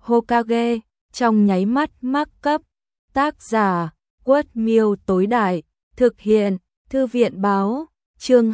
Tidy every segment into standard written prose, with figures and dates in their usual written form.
Hokage, trong nháy mắt mắc cấp. Tác giả, Quất Miêu tối đại, thực hiện, Thư viện báo, chương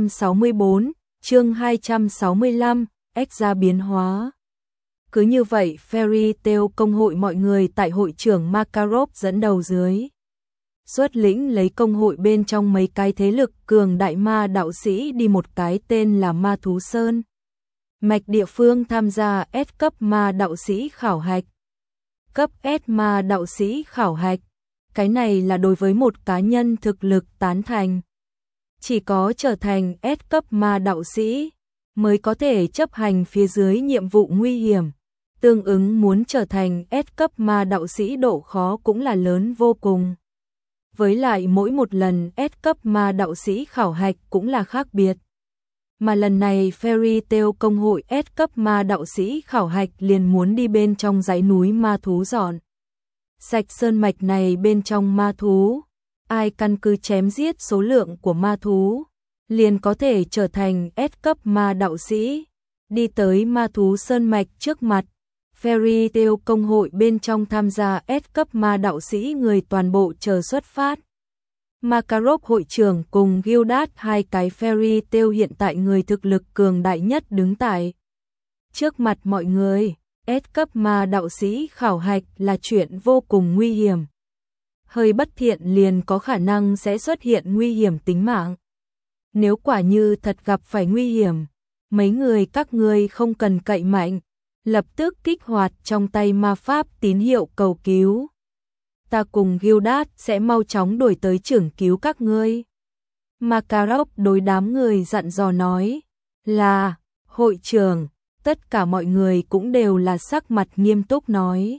264, chương 265, Exra biến hóa. Cứ như vậy Fairy Tail công hội mọi người tại hội trưởng Makarov dẫn đầu dưới. Xuất lĩnh lấy công hội bên trong mấy cái thế lực cường đại ma đạo sĩ đi một cái tên là Ma Thú Sơn. Mạch địa phương tham gia S cấp ma đạo sĩ khảo hạch. Cấp S ma đạo sĩ khảo hạch. Cái này là đối với một cá nhân thực lực tán thành. Chỉ có trở thành S cấp ma đạo sĩ mới có thể chấp hành phía dưới nhiệm vụ nguy hiểm. Tương ứng muốn trở thành S cấp ma đạo sĩ độ khó cũng là lớn vô cùng. Với lại mỗi một lần S cấp ma đạo sĩ khảo hạch cũng là khác biệt. Mà lần này Fairy Tail công hội S cấp ma đạo sĩ khảo hạch liền muốn đi bên trong dãy núi ma thú dọn sạch sơn mạch này bên trong ma thú. Ai căn cứ chém giết số lượng của ma thú liền có thể trở thành S cấp ma đạo sĩ. Đi tới ma thú sơn mạch trước mặt, Fairy Tail công hội bên trong tham gia S cấp ma đạo sĩ người toàn bộ chờ xuất phát. Makarov hội trưởng cùng Gildat hai cái Fairy Tail hiện tại người thực lực cường đại nhất đứng tại trước mặt mọi người. S cấp ma đạo sĩ khảo hạch là chuyện vô cùng nguy hiểm. Hơi bất thiện liền có khả năng sẽ xuất hiện nguy hiểm tính mạng. Nếu quả như thật gặp phải nguy hiểm, mấy người các ngươi không cần cậy mạnh, lập tức kích hoạt trong tay ma pháp tín hiệu cầu cứu. Ta cùng Gildat sẽ mau chóng đuổi tới trưởng cứu các ngươi. Makarov đối đám người dặn dò nói là hội trưởng. Tất cả mọi người cũng đều là sắc mặt nghiêm túc nói.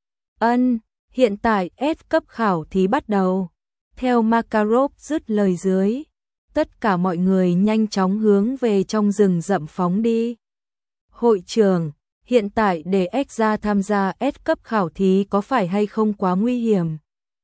Hiện tại S cấp khảo thí bắt đầu. Theo Makarov dứt lời dưới, tất cả mọi người nhanh chóng hướng về trong rừng rậm phóng đi. Hội trưởng, hiện tại để Exra tham gia S cấp khảo thí có phải hay không quá nguy hiểm?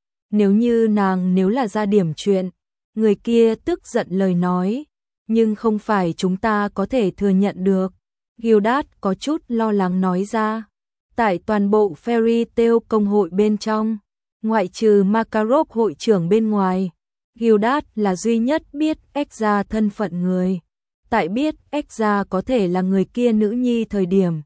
Nếu là ra điểm chuyện, người kia tức giận lời nói, nhưng không phải chúng ta có thể thừa nhận được. Gildat có chút lo lắng nói ra. Tại toàn bộ Fairy Tail công hội bên trong, ngoại trừ Makarov hội trưởng bên ngoài, Gildat là duy nhất biết Exra thân phận người. Tại biết Exra có thể là người kia nữ nhi thời điểm,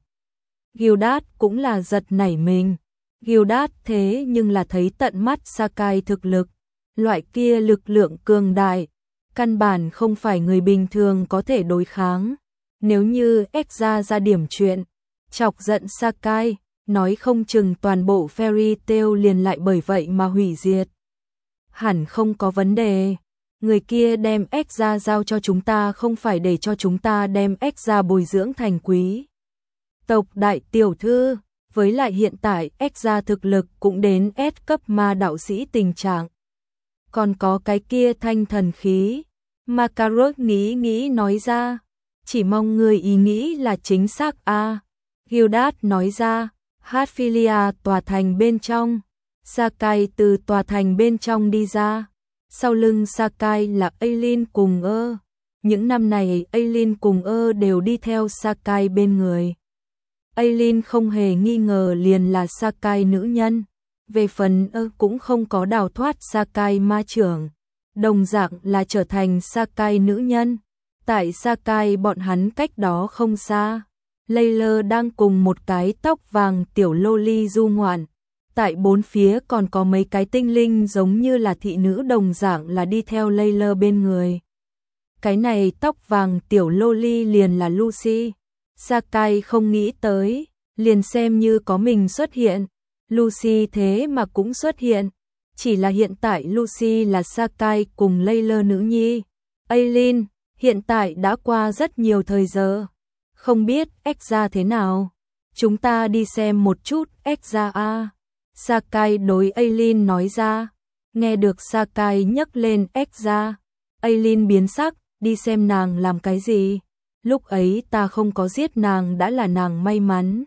Gildat cũng là giật nảy mình. Gildat thế nhưng là thấy tận mắt Sakai thực lực, loại kia lực lượng cường đại, căn bản không phải người bình thường có thể đối kháng. Nếu như Exra ra điểm chuyện, chọc giận Sakai, nói không chừng toàn bộ Fairy Tail liền lại bởi vậy mà hủy diệt. Hẳn không có vấn đề. Người kia đem Exra giao cho chúng ta không phải để cho chúng ta đem Exra bồi dưỡng thành quý tộc đại tiểu thư. Với lại hiện tại Exra thực lực cũng đến S cấp ma đạo sĩ tình trạng. Còn có cái kia thanh thần khí. Makarov nghĩ nói ra. Chỉ mong người ý nghĩ là chính xác a. Gildat nói ra. Hatfilia tòa thành bên trong. Sakai từ tòa thành bên trong đi ra. Sau lưng Sakai là Aileen cùng Những năm này Aileen cùng đều đi theo Sakai bên người. Aileen không hề nghi ngờ liền là Sakai nữ nhân. Về phần cũng không có đào thoát Sakai ma trưởng. Đồng dạng là trở thành Sakai nữ nhân. Tại Sakai bọn hắn cách đó không xa, Layla đang cùng một cái tóc vàng tiểu loli du ngoạn. Tại bốn phía còn có mấy cái tinh linh giống như là thị nữ đồng dạng là đi theo Layla bên người. Cái này tóc vàng tiểu loli liền là Lucy. Sakai không nghĩ tới, liền xem như có mình xuất hiện, Lucy thế mà cũng xuất hiện. Chỉ là hiện tại Lucy là Sakai cùng Layla nữ nhi. Aileen, hiện tại đã qua rất nhiều thời giờ. Không biết Exra thế nào? Chúng ta đi xem một chút Exra a. Sakai đối Aileen nói ra. Nghe được Sakai nhắc lên Exra, Aileen biến sắc, đi xem nàng làm cái gì? Lúc ấy ta không có giết nàng đã là nàng may mắn.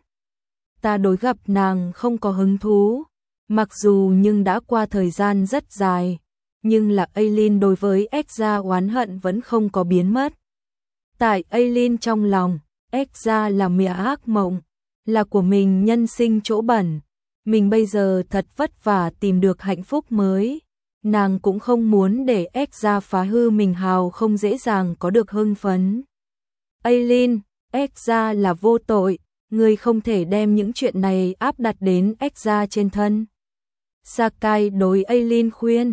Ta đối gặp nàng không có hứng thú. Mặc dù nhưng đã qua thời gian rất dài, nhưng là Aileen đối với Exra oán hận vẫn không có biến mất. Tại Aileen trong lòng, Exra là mẹ ác mộng, là của mình nhân sinh chỗ bẩn. Mình bây giờ thật vất vả tìm được hạnh phúc mới. Nàng cũng không muốn để Exra phá hư mình hào không dễ dàng có được hưng phấn. Aileen, Exra là vô tội, ngươi không thể đem những chuyện này áp đặt đến Exra trên thân. Sakai đối Aileen khuyên,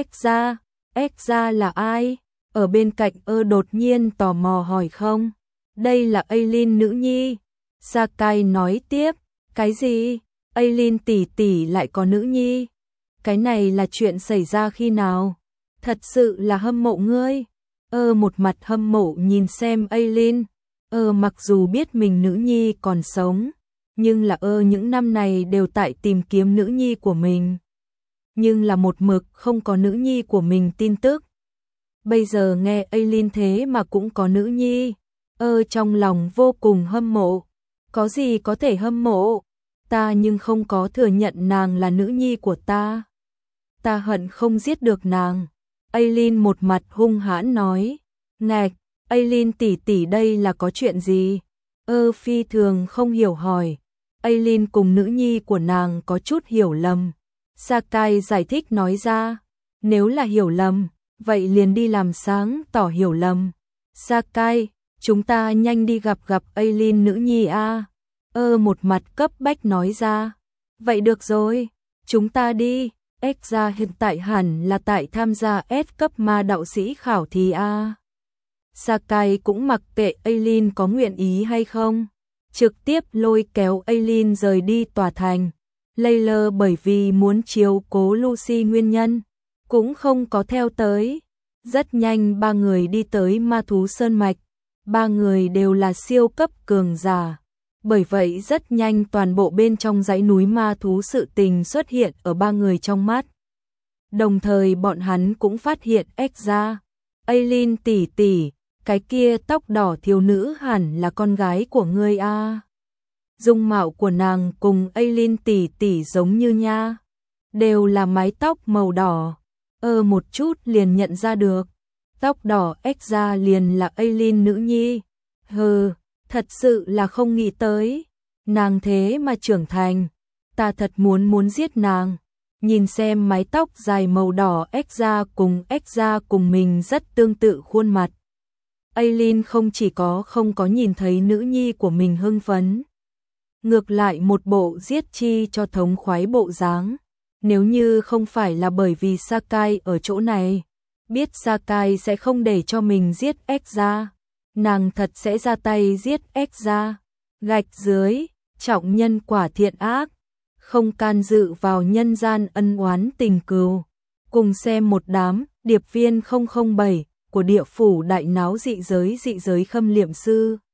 Exra là ai? Ở bên cạnh đột nhiên tò mò hỏi không. Đây là Aileen nữ nhi. Sakai nói tiếp, cái gì? Aileen tỷ tỷ lại có nữ nhi? Cái này là chuyện xảy ra khi nào? Thật sự là hâm mộ ngươi. Một mặt hâm mộ nhìn xem Aileen. Mặc dù biết mình nữ nhi còn sống, nhưng là những năm này đều tại tìm kiếm nữ nhi của mình. Nhưng là một mực không có nữ nhi của mình tin tức. Bây giờ nghe Aileen thế mà cũng có nữ nhi. Trong lòng vô cùng hâm mộ. Có gì có thể hâm mộ? Ta nhưng không có thừa nhận nàng là nữ nhi của ta. Ta hận không giết được nàng. Aileen một mặt hung hãn nói. Ngạch, Aileen tỷ tỷ đây là có chuyện gì? Phi thường không hiểu hỏi. Aileen cùng nữ nhi của nàng có chút hiểu lầm. Sakai giải thích nói ra. Nếu là hiểu lầm, vậy liền đi làm sáng tỏ hiểu lầm. Sakai, chúng ta nhanh đi gặp Aileen nữ nhi a. Một mặt cấp bách nói ra. Vậy được rồi, chúng ta đi. Exra hiện tại hẳn là tại tham gia S cấp ma đạo sĩ khảo thí a. Sakai cũng mặc kệ Aileen có nguyện ý hay không, trực tiếp lôi kéo Aileen rời đi tòa thành. Layla bởi vì muốn chiếu cố Lucy nguyên nhân, cũng không có theo tới. Rất nhanh ba người đi tới ma thú sơn mạch. Ba người đều là siêu cấp cường giả. Bởi vậy rất nhanh toàn bộ bên trong dãy núi ma thú sự tình xuất hiện ở ba người trong mắt. Đồng thời bọn hắn cũng phát hiện Exra. Aileen tỷ tỷ, cái kia tóc đỏ thiếu nữ hẳn là con gái của ngươi a. Dung mạo của nàng cùng Aileen tỷ tỷ giống như nha. Đều là mái tóc màu đỏ. Một chút liền nhận ra được. Tóc đỏ Exra liền là Aileen nữ nhi. Thật sự là không nghĩ tới. Nàng thế mà trưởng thành. Ta thật muốn giết nàng. Nhìn xem mái tóc dài màu đỏ Exra cùng mình rất tương tự khuôn mặt. Aileen không chỉ không có nhìn thấy nữ nhi của mình hưng phấn. Ngược lại một bộ giết chi cho thống khoái bộ dáng. Nếu như không phải là bởi vì Sakai ở chỗ này, biết Sakai sẽ không để cho mình giết Exra, nàng thật sẽ ra tay giết Exra. Gạch dưới, trọng nhân quả thiện ác, không can dự vào nhân gian ân oán tình cừu. Cùng xem một đám điệp viên 007 của địa phủ đại náo dị giới khâm liệm sư.